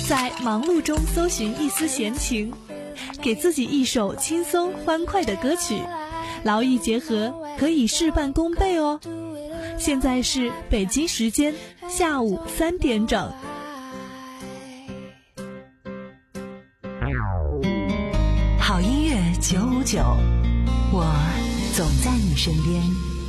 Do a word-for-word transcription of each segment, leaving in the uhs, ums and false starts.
在忙碌中搜寻一丝闲情，给自己一首轻松欢快的歌曲，劳逸结合，可以事半功倍哦。现在是北京时间下午三点整。 好音乐九五九，我总在你身边。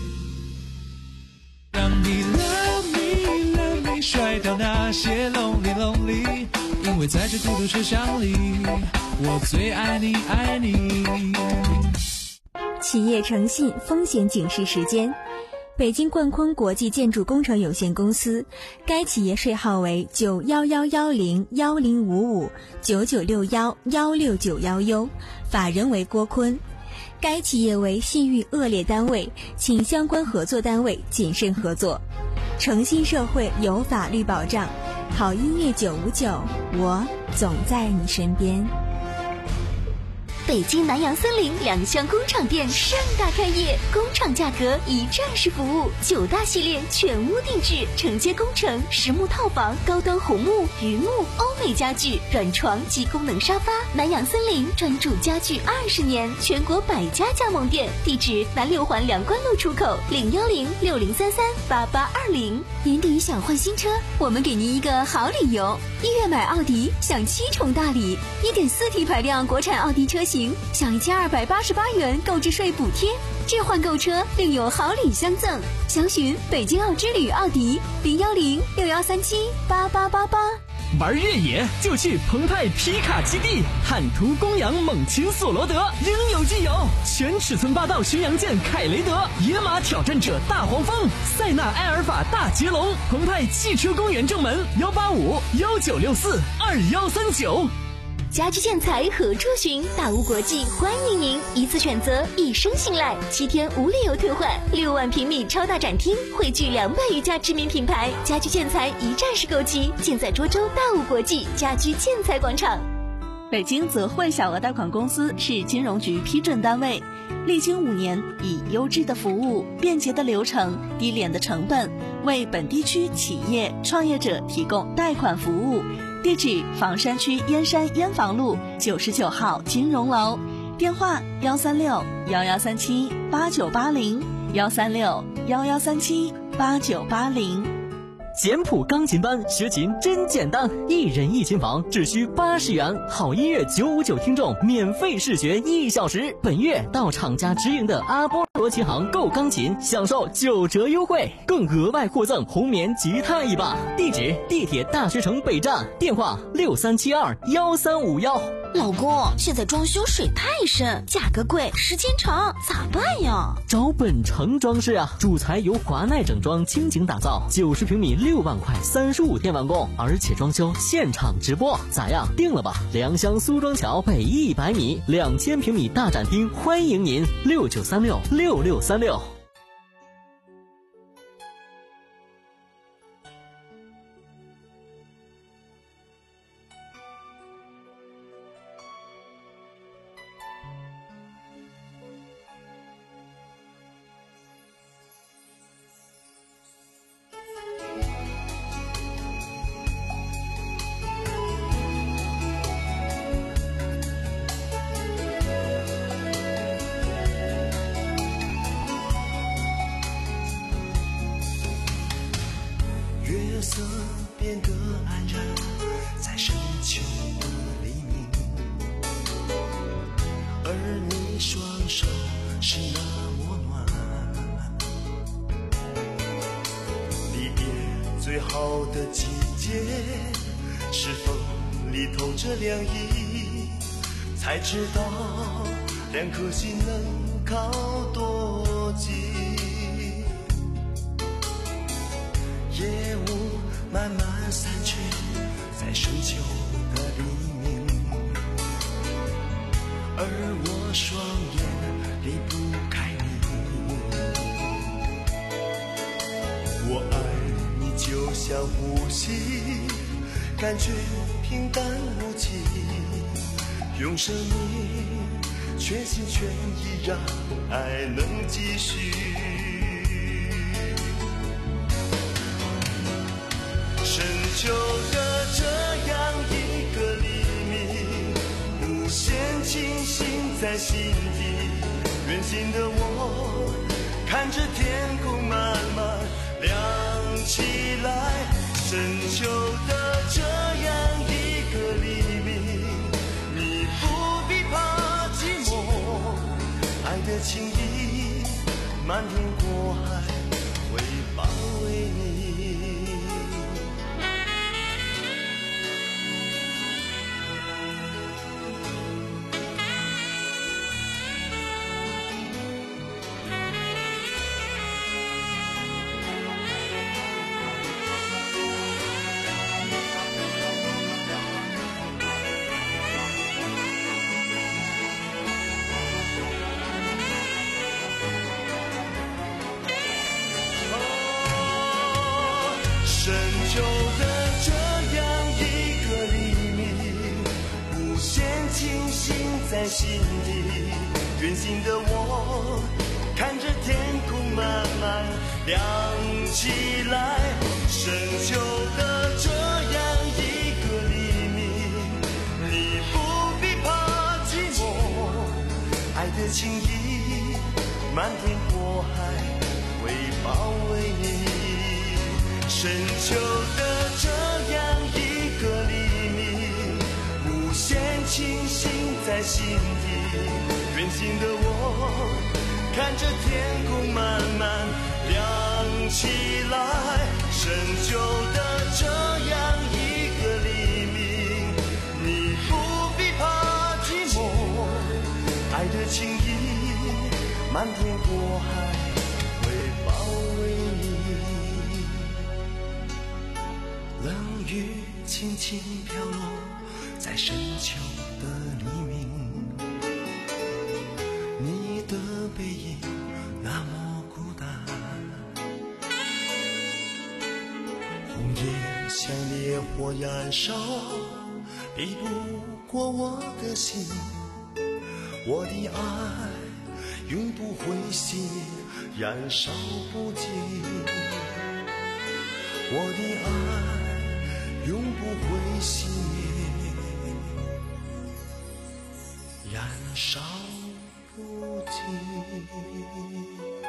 让你 love me love me 甩掉那些 lonely lonely， 因为在这孤独车厢里，我最爱你爱你。 企业诚信风险警示时间。北京冠坤国际建筑工程有限公司，该企业税号为九幺幺幺零幺零五五九九六幺幺六九幺 U， 法人为郭坤。该企业为信誉恶劣单位，请相关合作单位谨慎合作。诚信社会有法律保障，好音乐九五九，我总在你身边。 北京南阳森林两厢工厂店盛大开业，工厂价格一站式服务，九大系列全屋定制，承接工程、实木套房、高端红木、榆木、欧美家具、软床及功能沙发。南阳森林专注家具二十年，全国百家加盟店，地址南六环梁关路出口零幺零六零三三八八二零。年底想换新车，我们给您一个好理由，一月买奥迪享七重大礼， 一点四 T 排量国产奥迪车型享一千二百八十八元购置税补贴，置换购车另有好礼相赠。详询北京奥之旅奥迪零幺零六幺三七八八八八。 玩越野就去澎湃皮卡基地，坦途公羊猛禽索罗德应有尽有，全尺寸霸道巡洋舰凯雷德，野马挑战者大黄蜂，塞纳埃尔法大捷龙，澎湃汽车公园正门幺八五幺九六四二幺三九。 家居建材何处寻？大屋国际欢迎您，一次选择，一生信赖，七天无理由退换，六万平米超大展厅，汇聚两百余家知名品牌，家居建材一站式购齐，尽在涿州大屋国际家居建材广场。 北京泽汇小额贷款公司是金融局批准单位，历经五年，以优质的服务、便捷的流程、低廉的成本，为本地区企业创业者提供贷款服务。地址：房山区燕山燕房路九十九号金融楼，电话：幺三六幺幺三七八九八零幺三六幺幺三七八九八零。 简谱钢琴班学琴真简单，一人一琴房只需八十元，好音乐九五九听众免费试学一小时。本月到厂家直营的阿波罗琴行购钢琴，享受九折优惠，更额外获赠红棉吉他一把。地址：地铁大学城北站，电话六三七二幺三五幺。 老公，现在装修水太深，价格贵，时间长，咋办呀？ 找本城装饰啊，主材由华奈整装倾情打造，九十平米六万块，三十五天完工，而且装修现场直播，咋样？定了吧？良乡苏庄桥北一百米，两千平米大展厅，欢迎您，六九三六六六三六。 月色变得黯然，在深秋的黎明，而你双手是那么暖。离别最好的季节，是风里透着凉意，才知道两颗心能靠多近。夜雾慢慢散去，在深秋的黎明，而我双眼离不开你。我爱你就像呼吸，感觉平淡无奇，用生命全心全意让爱能继续。深秋的这样一在心底。远行的我看着天空慢慢亮起来，深秋的这样一个黎明，你不必怕寂寞，爱的情意漫天过海会包围你。深秋的这样一个黎明，无限清醒在心底。远行的我看着天空慢慢亮起来，深秋的这样一个黎明，你不必怕寂寞，爱的情意漫天过海会包围你。深秋的这样一个黎明，无限清醒在心底。远行的我看着天空慢慢亮起来，深秋的这样一个黎明，你不必怕寂寞，爱的情意漫天过海会包围你。冷雨轻轻飘落在深秋的黎明，你的背影那么孤单，红叶像烈火燃烧，比不过我的心，我的爱永不会熄，燃烧不尽，我的爱永不会熄灭，燃烧不尽。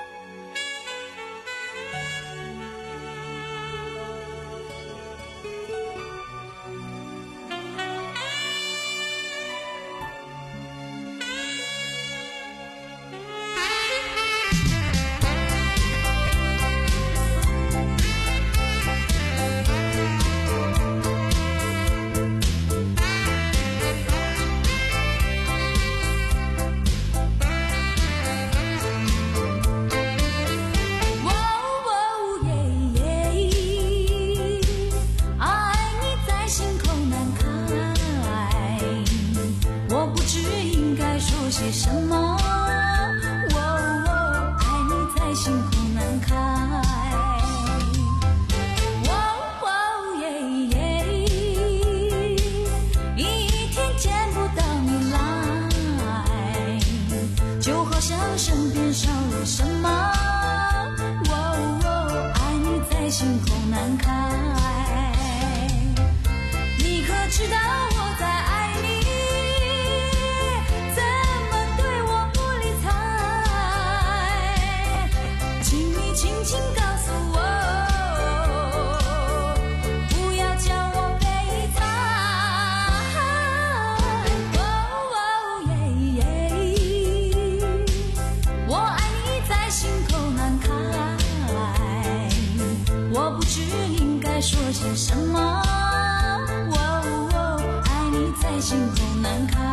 些什么？哦哦，爱你在心口难开。哦哦耶耶，一天见不到你来，就好像身边少了什么。哦哦，爱你在心口难开。你可知道我在爱你？请告诉我，不要叫我悲惨。哦耶耶，我爱你在心口难开，我不知应该说些什么。哦，爱你在心口难开。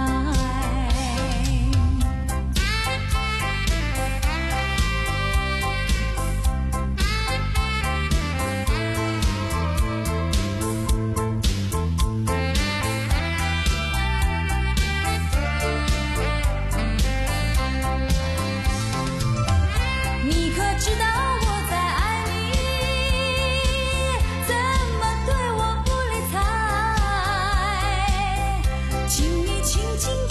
知道我在爱你，怎么对我不理睬？请你轻轻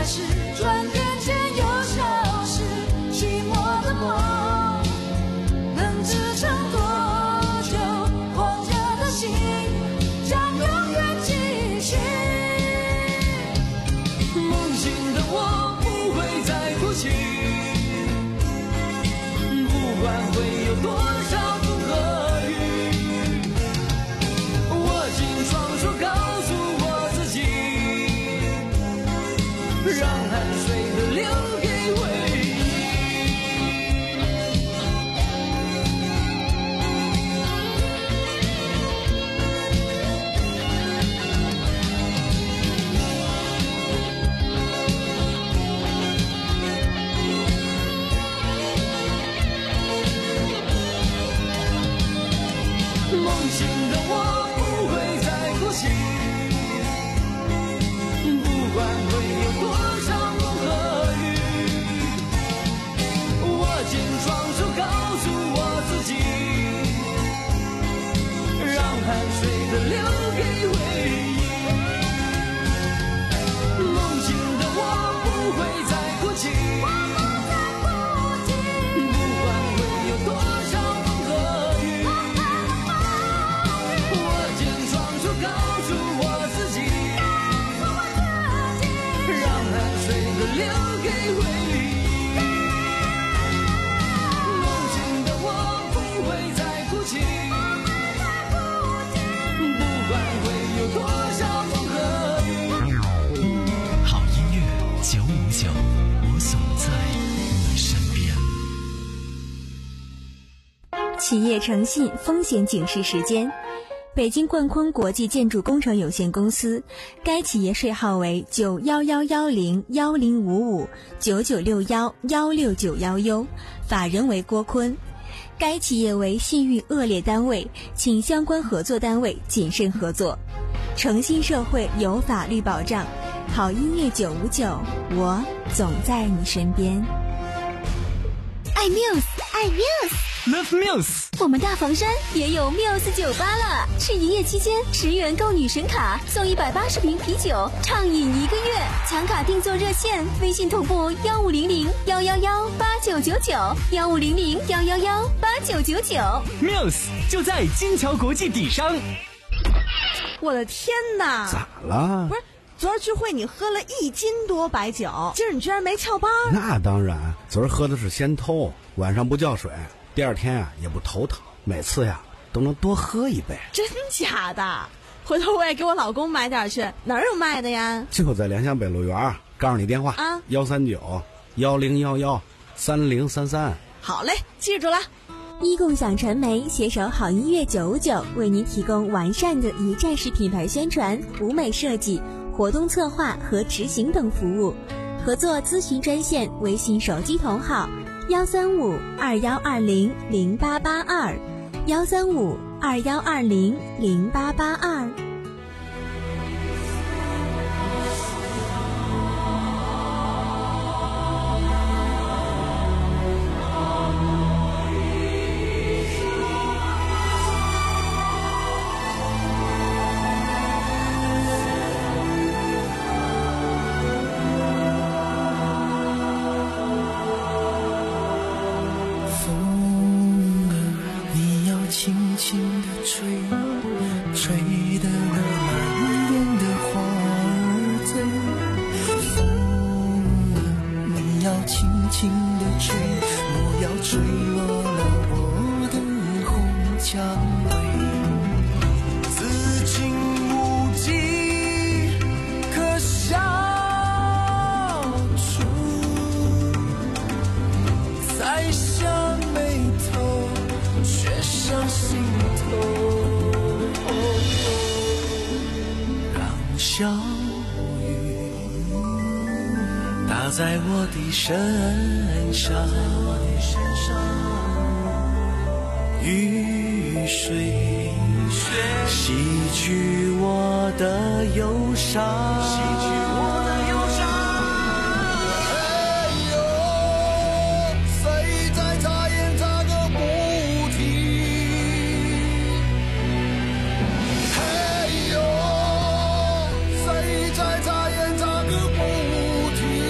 开始，转眼间又消失。寂寞的梦能支撑多久？狂热的心将永远继续。 梦醒的我不会再哭泣，不管会有多少风和雨，握紧双手告诉我自己，让汗水都留给回忆。梦醒的我不会再哭泣，不管会有多少风和雨，握紧双手告诉我自己，让汗水都留给回忆。梦醒的我不会再哭泣，不管会有多少风和雨，握紧双手告诉我自己，让汗水都留给回忆。梦醒的我不会再哭泣，不管会有多少风和雨。 好音乐九五九，我总在你身边。 企业诚信风险警示时间。北京冠坤国际建筑工程有限公司，该企业税号为九幺幺幺零幺零五五九九六幺幺六九幺 U， 法人为郭坤。该企业为信誉恶劣单位，请相关合作单位谨慎合作。诚信社会有法律保障，好音乐九五九，我总在你身边。 爱 Muse， 爱 Muse。Love Muse， 我们大房山也有 Muse 酒吧了，是营业期间十元购女神卡送一百八十瓶啤酒，畅饮一个月。抢卡订座热线：微信同步幺五零零幺幺幺八九九九幺五零零幺幺幺八九九九。 Muse 就在金桥国际底商。 我的天哪！ 咋了？ 不是。昨儿聚会你喝了一斤多白酒，今儿你居然没翘班？ 那当然，昨儿喝的是先偷，晚上不叫水，第二天啊也不头疼，每次呀都能多喝一杯。 真假的？回头我也给我老公买点去，哪儿有卖的呀？ 就在良乡北路园，告诉你电话啊， 幺三九幺零幺幺三零三三。 好嘞，记住了。 一共享传媒携手好音乐九五九，为您提供完善的一站式品牌宣传、舞美设计、活动策划和执行等服务。合作咨询专线：微信手机同号幺三五二幺二零零八八二幺三五二幺二零零八八二。 小雨打在我的身上，雨水洗去我的忧伤，洗去我的忧伤。哎呦，谁在擦眼擦个不停？哎呦，谁在擦眼擦个不停？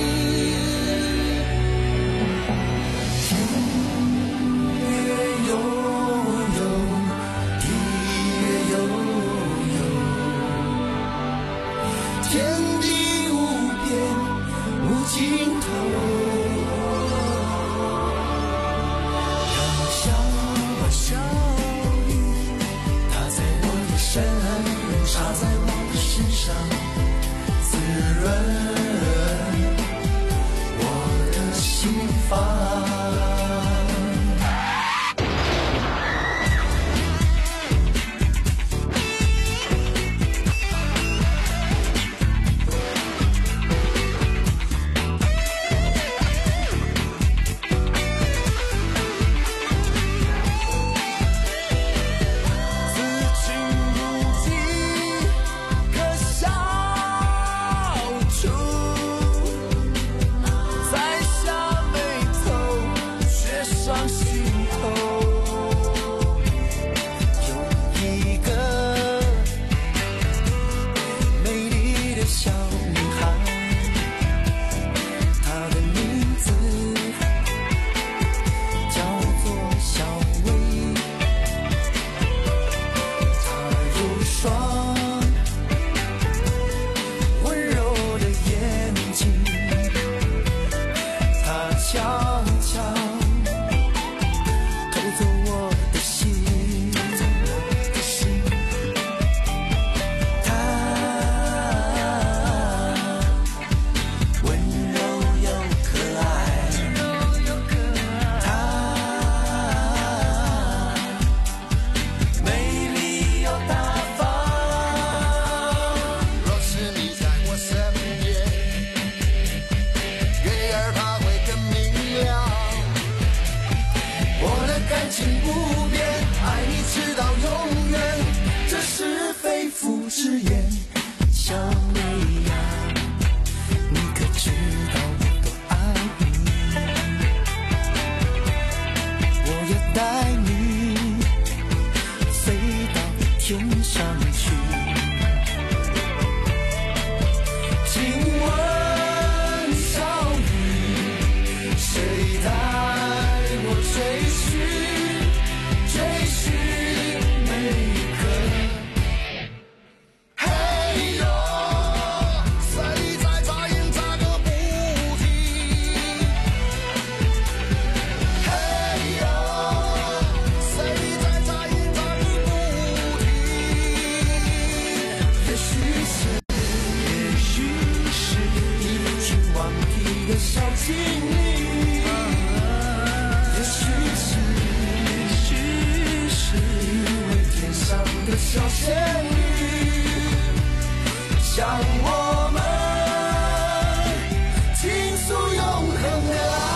的小精灵，也许是，也许是因为天上的小仙女，向我们倾诉永恒的爱。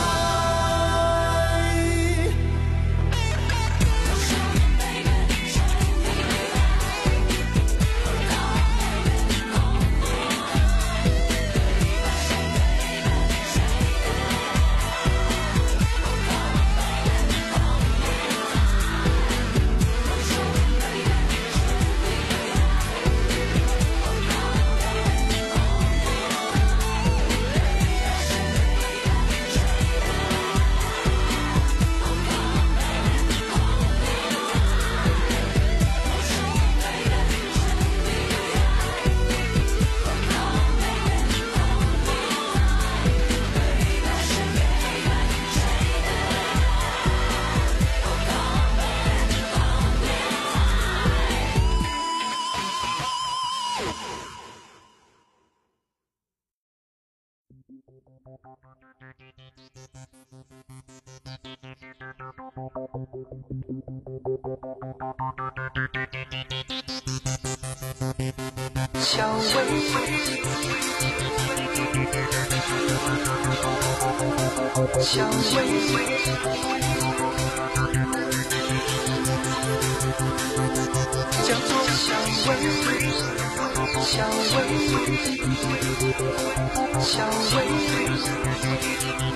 小薇，小薇，叫做小薇，小薇，小薇。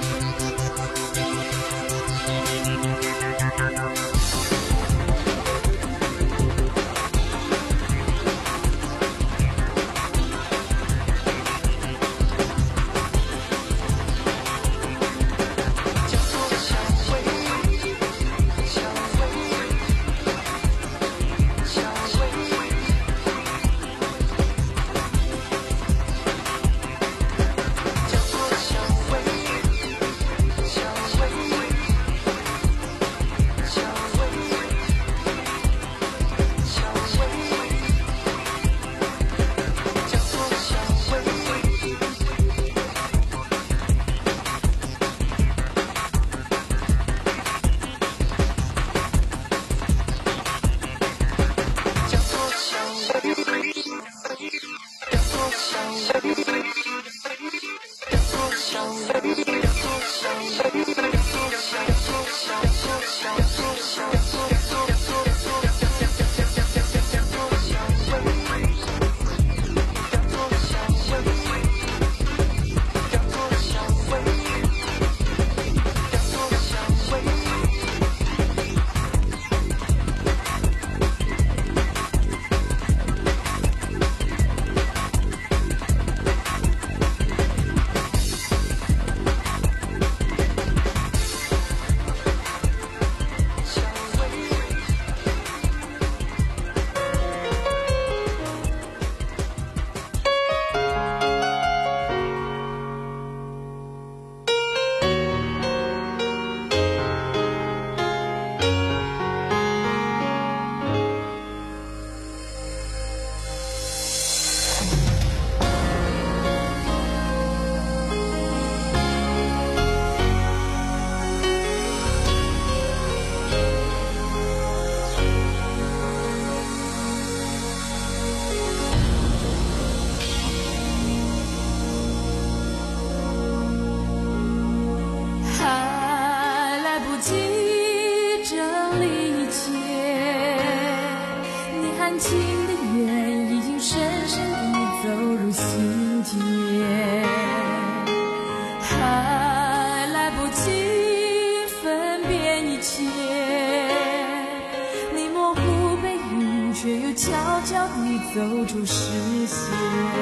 走出视线，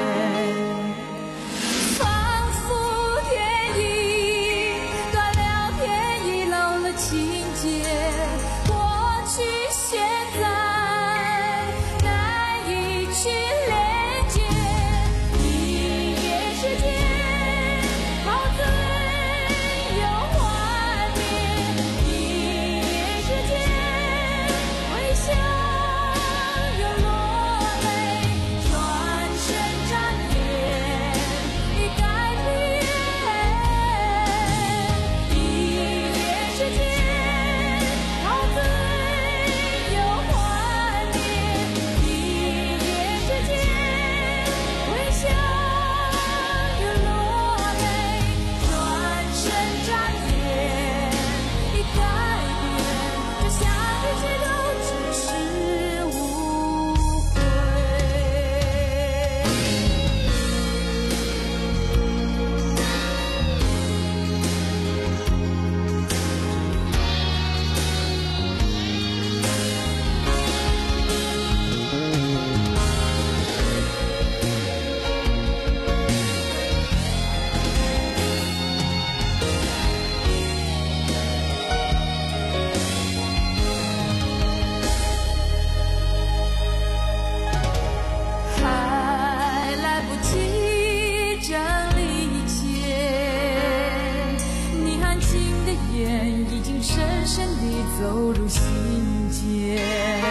仿佛天意断了，天意漏了情节，过去现在难以去连接。音乐世界好滋味有画面，音乐世界微笑有落泪，转身眨眼。 走入心间，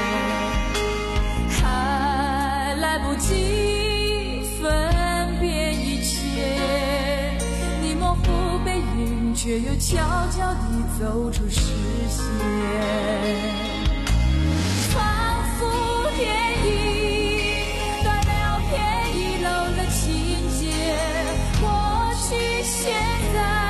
还来不及分辨一切，你模糊背影却又悄悄地走出视线，仿佛电影断了片，遗漏了情节，过去现在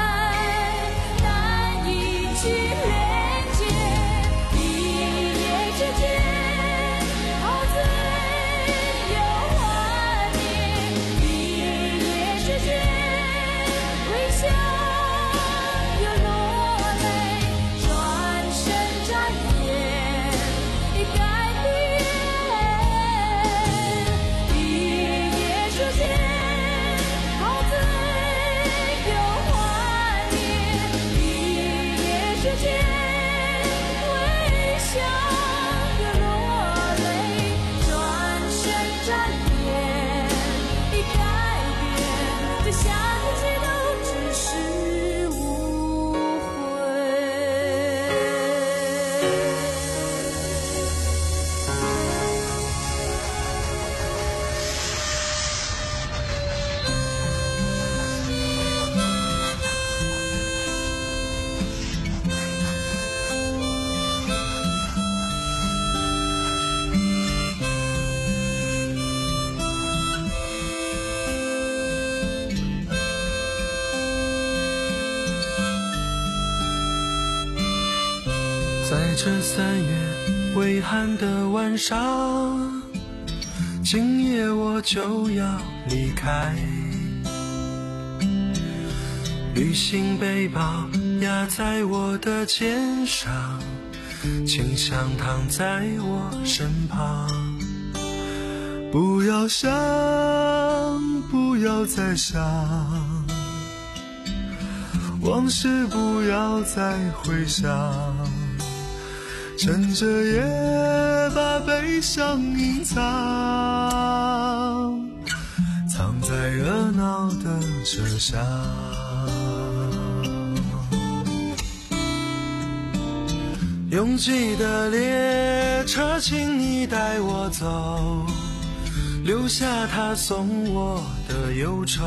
在这三月微寒的晚上，今夜我就要离开，旅行背包压在我的肩上，请想躺在我身旁。不要想，不要再想，往事不要再回想，趁着夜把悲伤隐藏，藏在热闹的车厢。拥挤的列车，请你带我走，留下他送我的忧愁。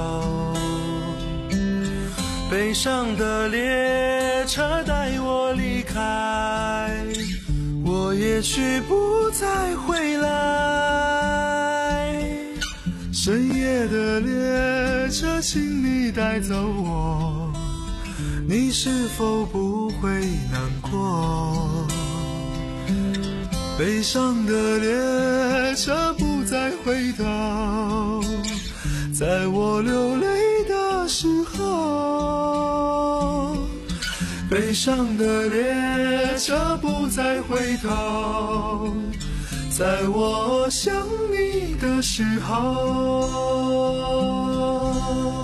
悲伤的列车带我离开，我也许不再回来。深夜的列车，请你带走我，你是否不会难过？悲伤的列车不再回头，在我流泪的时候。悲伤的列车不再回头，在我想你的时候。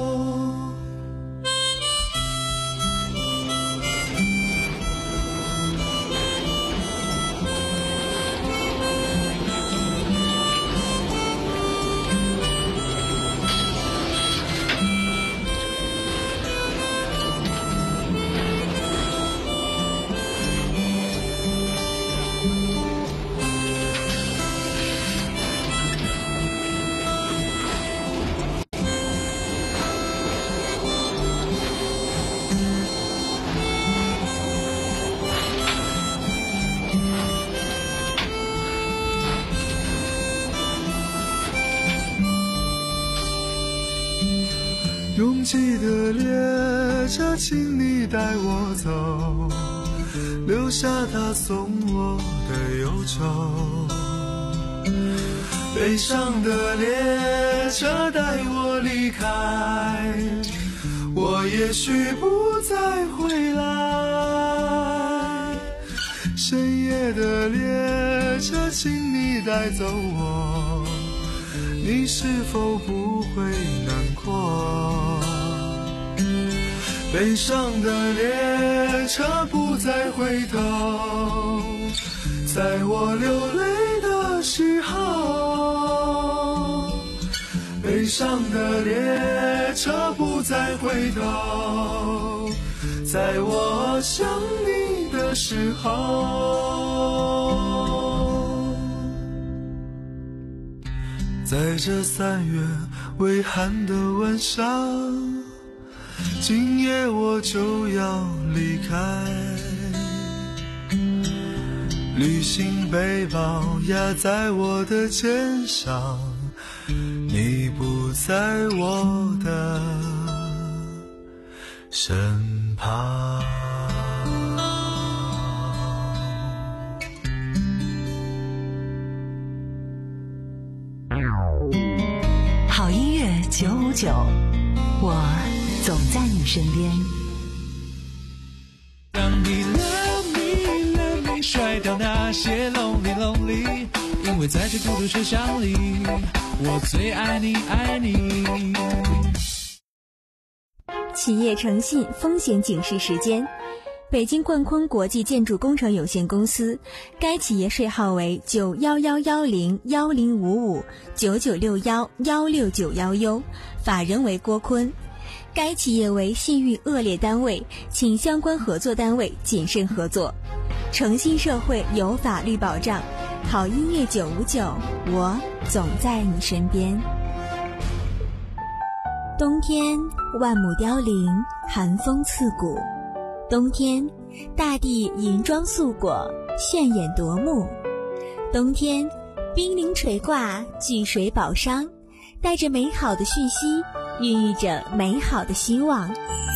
拥挤的列车，请你带我走，留下他送我的忧愁。悲伤的列车带我离开，我也许不再回来。深夜的列车，请你带走我，你是否不会难过？悲伤的列车不再回头，在我流泪的时候。悲伤的列车不再回头，在我想你的的时候，在这三月微寒的晚上，今夜我就要离开，旅行背包压在我的肩上，你不在我的身旁。 好音乐九五九，我总在你身边。 让你 love me love me 甩掉那些 lonely lonely， 因为在这孤独车厢里，我最爱你爱你。 企业诚信风险警示时间。北京冠坤国际建筑工程有限公司，该企业税号为九幺幺幺零幺零五五九九六幺幺六九幺 U， 法人为郭坤。该企业为信誉恶劣单位，请相关合作单位谨慎合作。诚信社会有法律保障，好音乐九五九，我总在你身边。冬天万亩凋零，寒风刺骨。冬天，大地银装素裹，炫眼夺目。冬天，冰凌垂挂，聚水宝商，带着美好的讯息，孕育着美好的希望。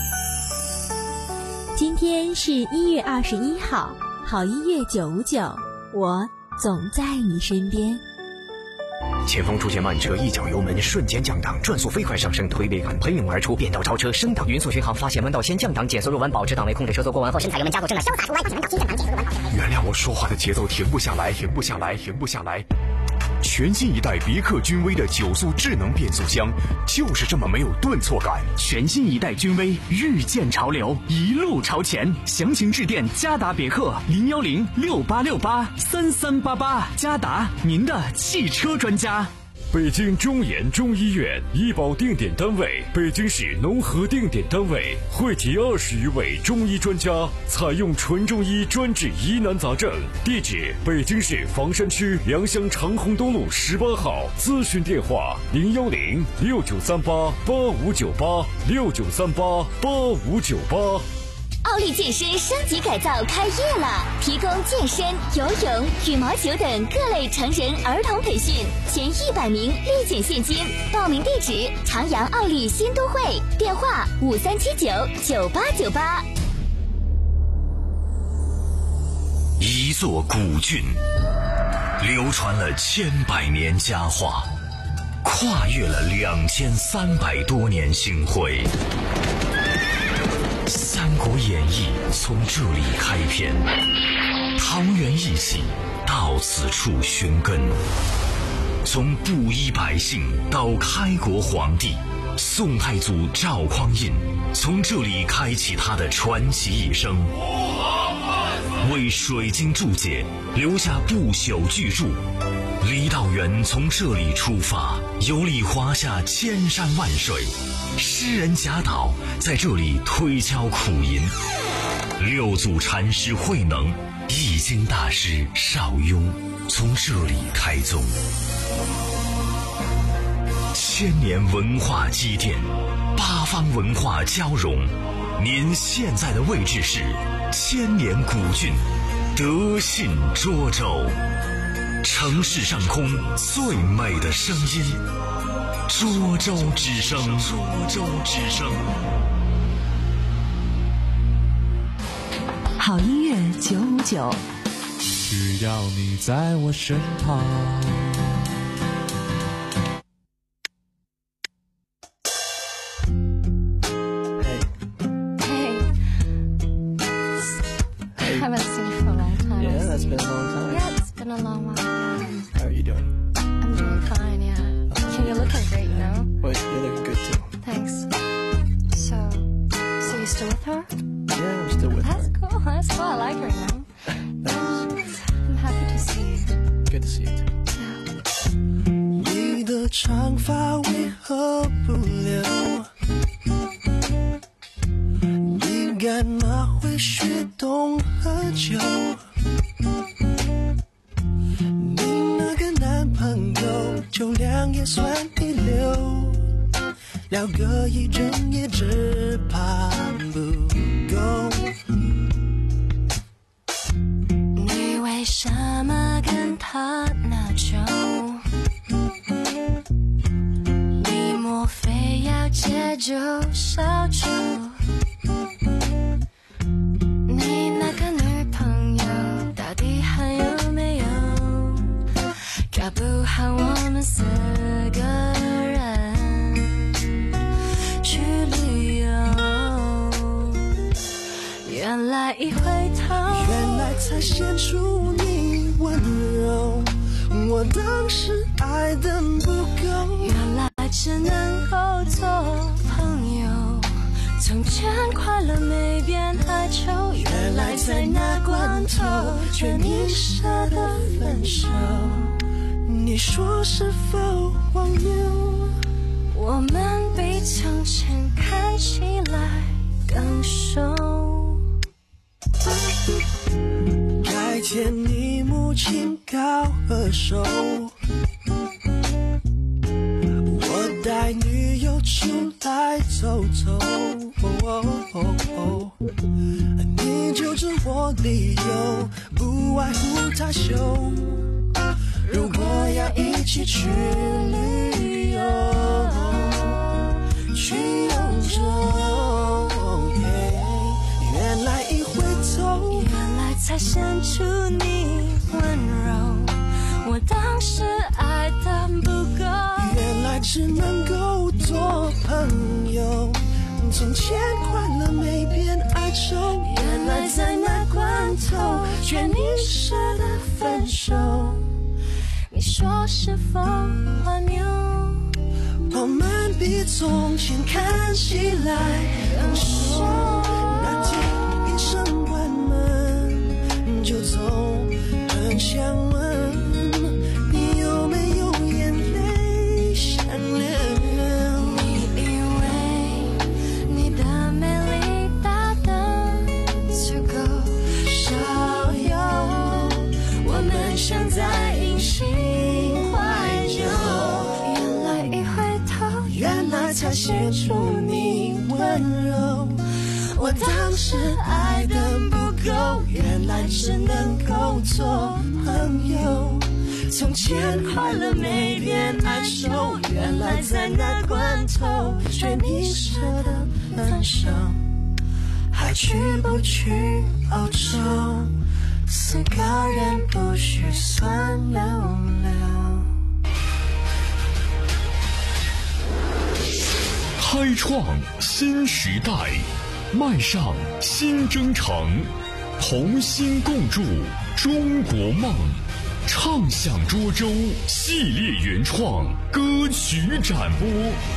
今天是一月二十一号，好音乐九五九，我总在你身边。 前方出现慢车，一脚油门瞬间降档，转速飞快上升，推背感喷涌而出，变道超车升档，匀速巡航，发现弯道先降档，减速入弯，保持档位，控制车速过弯后，深踩油门加速，正了潇洒出弯，发现弯道先降档，减速入弯，保持。 原谅我说话的节奏停不下来，停不下来，停不下来。全新一代别克君威的九速智能变速箱，就是这么没有顿挫感。 全新一代君威日渐潮流，一路朝前。详情致电嘉达别克零幺零六八六八三三八八，嘉达您的汽车专家。 北京中研中医院医保定点单位，北京市农合定点单位，汇集二十余位中医专家，采用纯中医专治疑难杂症。地址：北京市房山区良乡长虹东路十八号。咨询电话：零幺零六九三八八五九八六九三八八五九八。 奥利健身升级改造开业了，提供健身、游泳、羽毛球等各类成人、儿童培训，前一百名立减现金。报名地址：长阳奥利新都会，电话五三七九九八九八。 一座古郡，流传了千百年佳话，跨越了两千三百多年星辉。《三国演义》从这里开篇，桃园义气到此处寻根。从布衣百姓到开国皇帝，宋太祖赵匡胤从这里开启他的传奇一生，为水晶注解留下不朽巨著。李道元从这里出发，游历华夏千山万水，诗人贾岛在这里推敲苦吟，六祖禅师慧能、易经大师邵雍从这里开宗。千年文化积淀，八方文化交融，您现在的位置是千年古郡德信涿州。城市上空最美的声音，涿州之声，涿州之声。 好音乐九五九， 只要你在我身旁。 长发为何不留？应该怎么会学懂喝酒？你那个男朋友酒量也算一流，聊个一整夜只怕不够。 你为什么跟他拿酒？你莫非要借酒消愁？你那个女朋友到底还有没有？搞不好我们四个人去旅游。原来一回头， 原来才显出你温柔，我当时爱得不够， 原来只能够做朋友。从前快乐没变哀愁，原来在那关头却你舍得分手。 你说是否荒谬？ 我们比从前看起来更熟。 该见你母亲高和手，我带女友出来走走，哦哦哦，你揪着我理由，不外乎他羞。如果要一起去旅游，去欧洲，原来一回头， 原来才显出你温柔，我当时爱的不够， 原来只能够做朋友。从前快乐没变哀愁， 原来在那关头却你舍得分手。你说是否荒谬？ 我们比从前看起来更熟。那天一声关门就走，很想问你有没有眼泪想流。 你以为你的美丽大得足够少有，我们像在隐形怀旧。原来一回头， 原来才显出你温柔，我当时爱的不够，原来只能够做朋友。从前快乐没变哀愁，原来在那关头却你舍得分手。还去不去欧洲，四个人不许算溜溜。 开创新时代，迈上新征程，同心共筑中国梦。唱响涿州系列原创歌曲展播。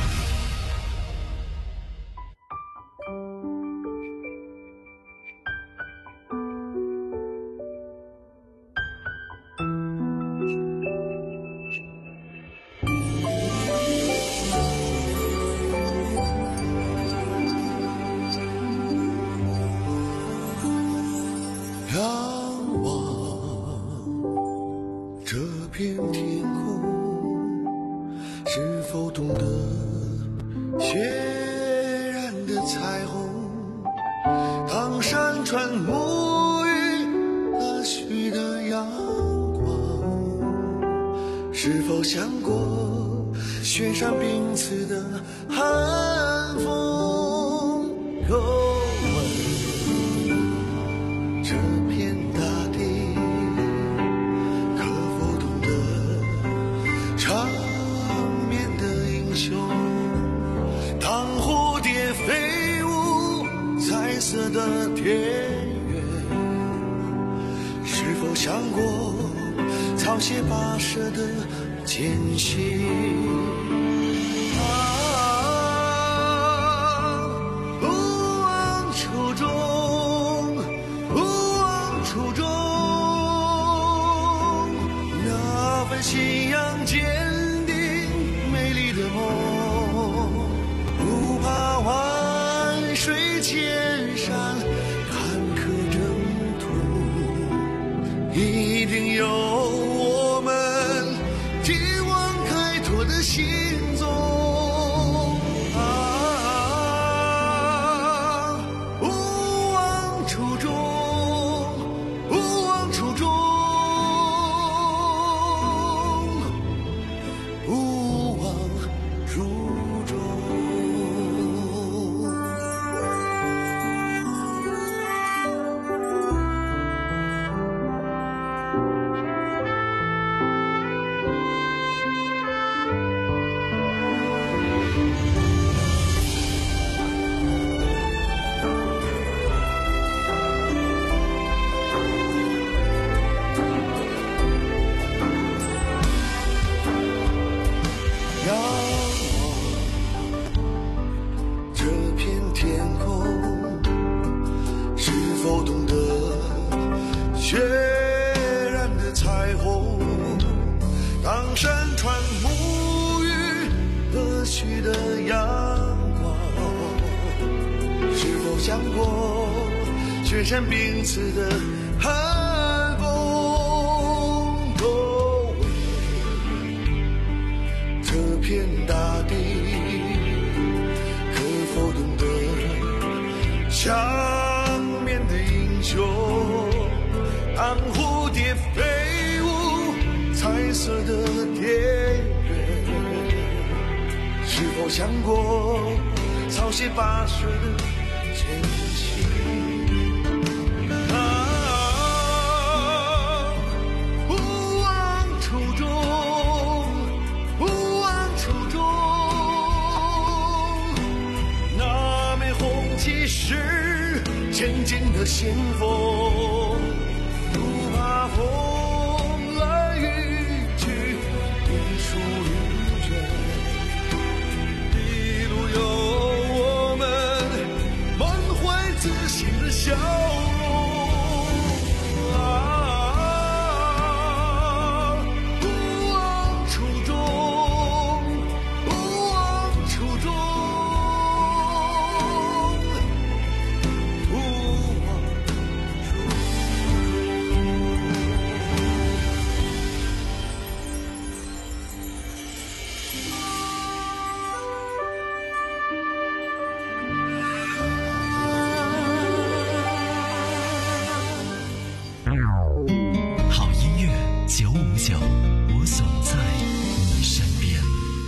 是否想过雪上彼此的寒风？又问这片大地，可否懂得长眠的英雄？当蝴蝶飞舞彩色的田园，是否想过草鞋跋涉的艰辛？啊，不忘初衷，不忘初衷，那份信仰坚定美丽的梦，不怕万水千山想过雪山彼此的寒风，都为这片大地，可否懂得想面对英雄，当蝴蝶飞舞彩色的田园，是否想过草鞋跋涉的前行？啊，不忘初衷，不忘初衷。那枚红旗是前进的先锋，不怕风来雨去，云舒云卷。一路有我们满怀自信的笑容啊！不忘初衷，不忘初衷，不忘好音乐九五九，我总在你身边。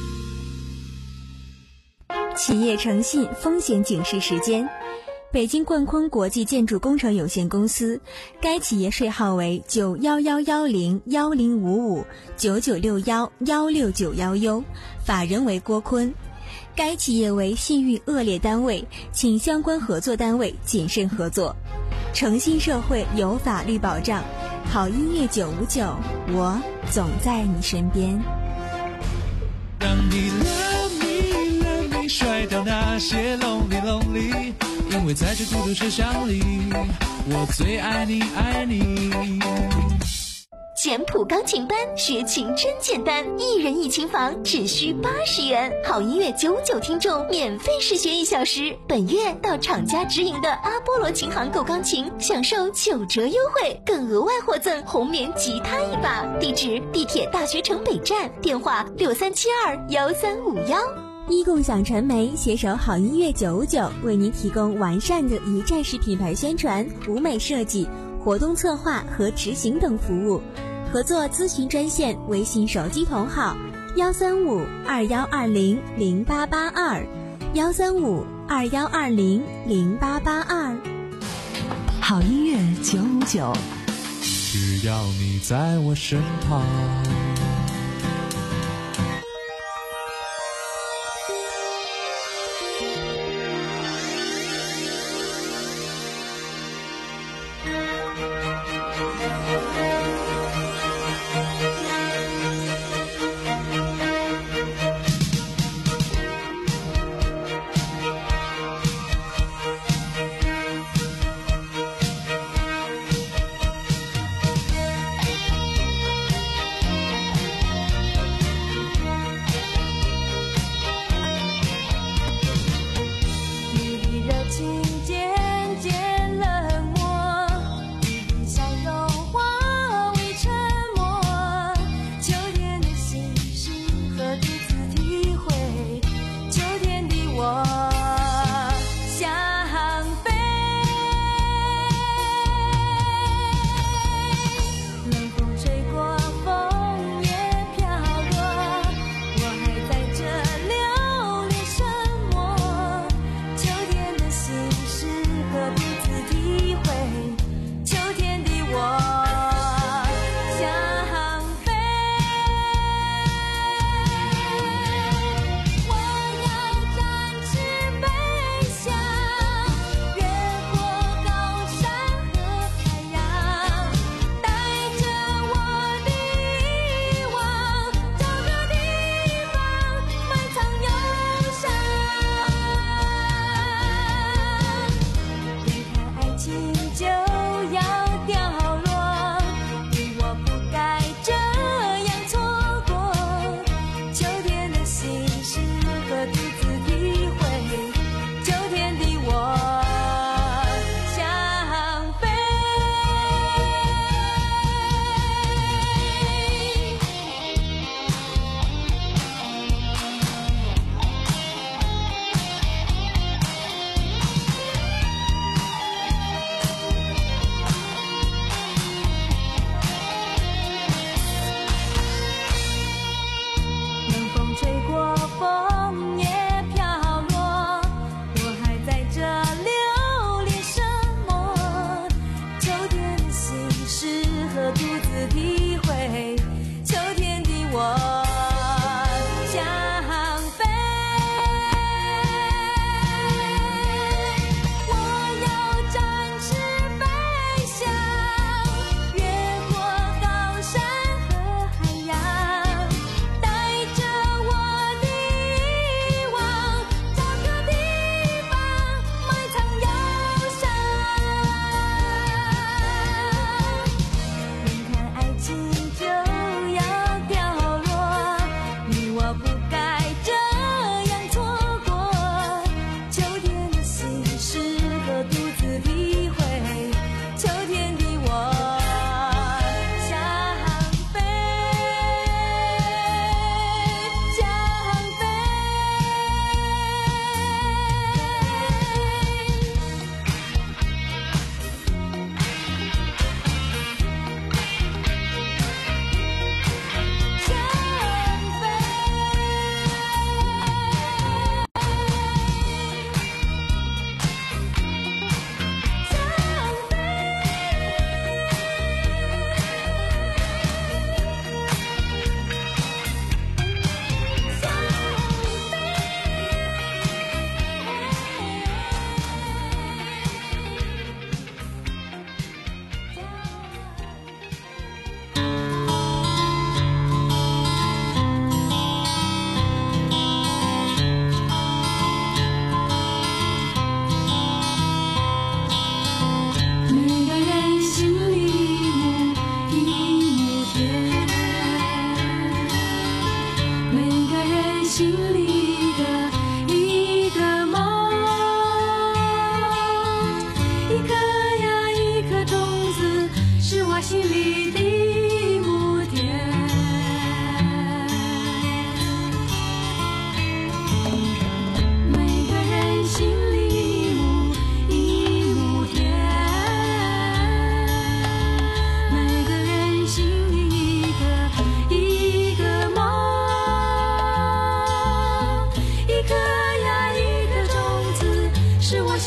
企业诚信风险警示时间。北京冠坤国际建筑工程有限公司，该企业税号为九幺幺幺零幺零五五九九六幺幺六九幺 U， 法人为郭坤。该企业为信誉恶劣单位，请相关合作单位谨慎合作。诚信社会有法律保障，好音乐九五九，我总在你身边。 让你 love me love me 甩掉那些 lonely lonely， 因为在这孤独车厢里，我最爱你爱你。 简谱钢琴班学琴真简单，一人一琴房只需八十元，好音乐九九听众免费试学一小时。本月到厂家直营的阿波罗琴行购钢琴，享受九折优惠，更额外获赠红棉吉他一把。地址：地铁大学城北站，电话六三七二幺三五幺。 一共享传媒携手好音乐九五九，为您提供完善的一站式品牌宣传、舞美设计、活动策划和执行等服务。合作咨询专线：微信手机同号幺三五二幺二零零八八二幺三五二幺二零零八八二。 好音乐九五九， 只要你在我身旁。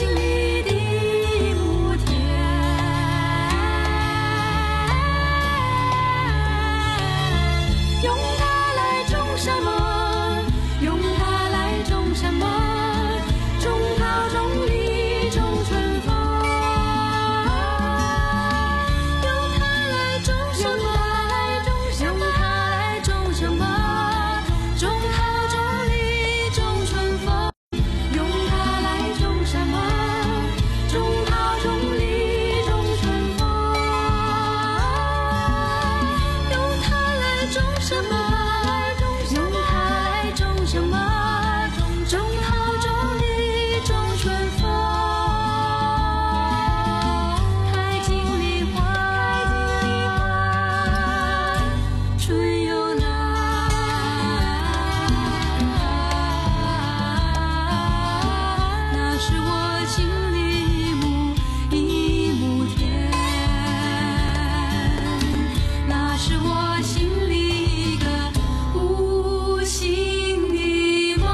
里的母田，用它来种什么？用它来种什么？种桃，种李，种春风。用它来种什么？用它来种什么？种桃，种李，种春风。用它来种什么？种桃，种李，种春风。用它来种什么？用它来种什么？种桃，种李，种春风。开尽梨花，春又来。那是我心里母一亩田，那是我心里一个无形的梦。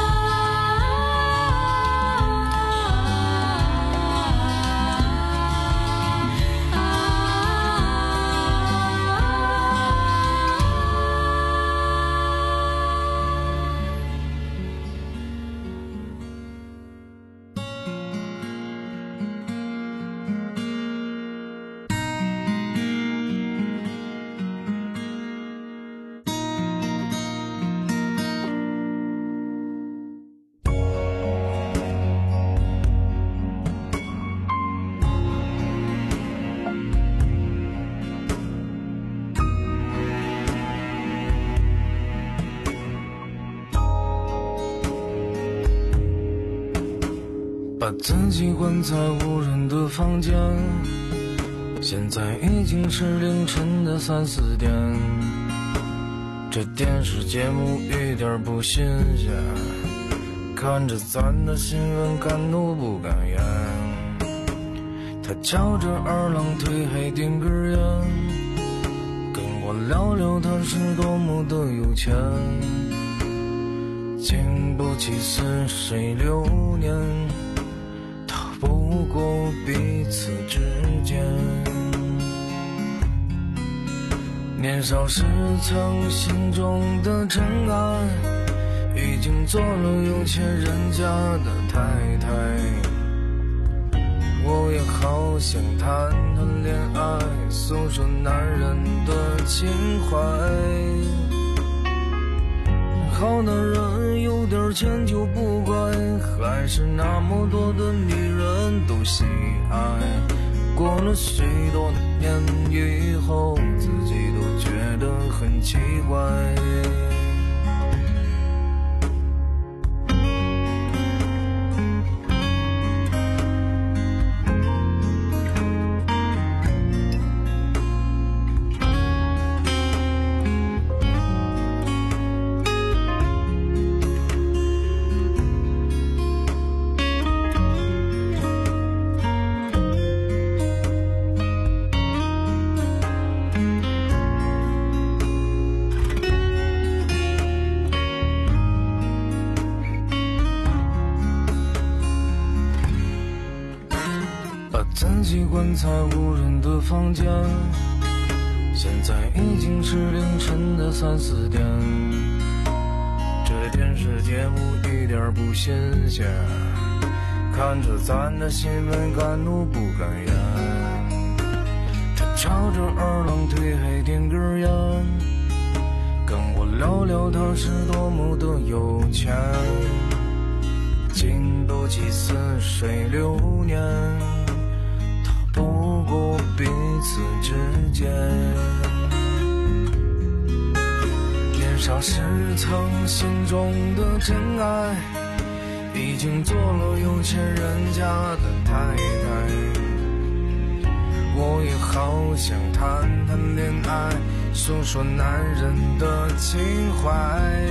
把自己关在无人的房间，现在已经是凌晨的三四点。这电视节目一点不新鲜，看着咱的新闻敢怒不敢言。他翘着二郎腿还点根烟，跟我聊聊他是多么的有钱。经不起似水流年，不过彼此之间。年少时曾心中的尘埃，已经做了有钱人家的太太。我也好想谈谈恋爱，诉说男人的情怀。好男人有点钱就不怪，还是那么多的女人都喜爱。过了许多年以后，自己都觉得很奇怪。自己关在无人的房间，现在已经是凌晨的三四点。这电视节目一点不新鲜，看着咱的新闻敢怒不敢言。他翘着二郎腿还点根烟，跟我聊聊他是多么的有钱。经不起似水流年，不过彼此之间。年少时曾心中的真爱，已经做了有钱人家的太太。我也好想谈谈恋爱，诉说男人的情怀。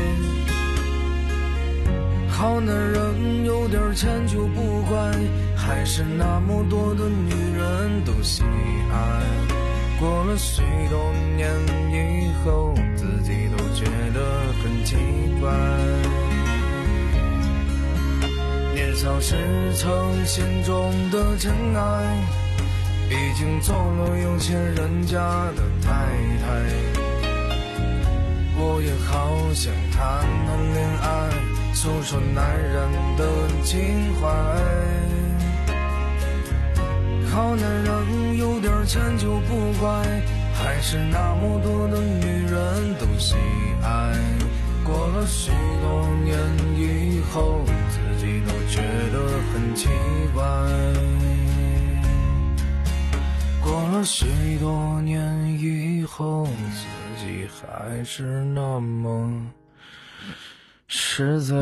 好男人有点钱就不怪，还是那么多的女人都喜爱。过了许多年以后，自己都觉得很奇怪。年少是曾心中的真爱，毕竟做了有钱人家的太太。我也好想谈谈恋爱，诉说男人的情怀。好男人有点钱就不乖，还是那么多的女人都喜爱。过了许多年以后，自己都觉得很奇怪。过了许多年以后，自己还是那么实在。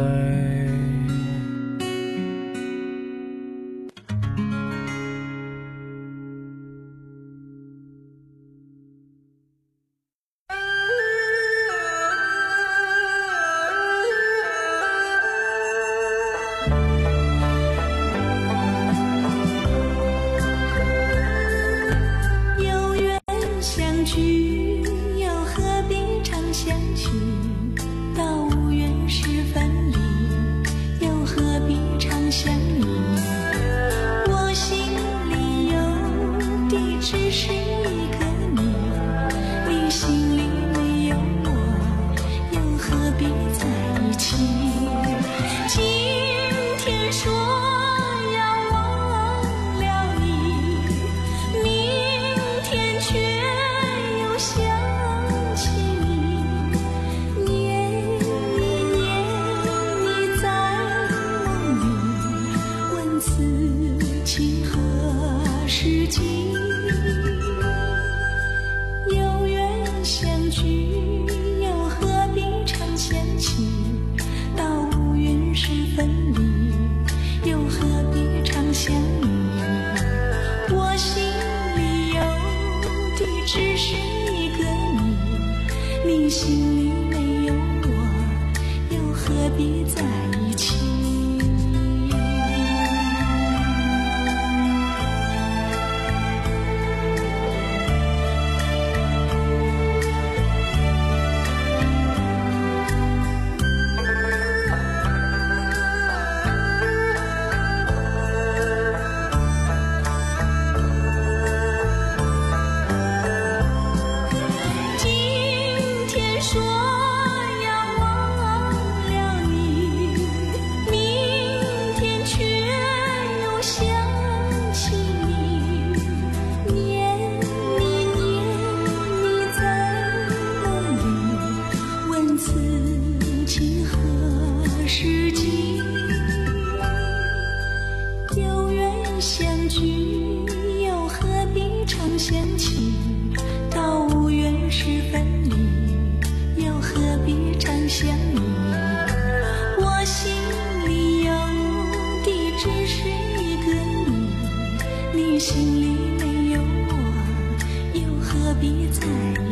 心里没有我，又何必在意？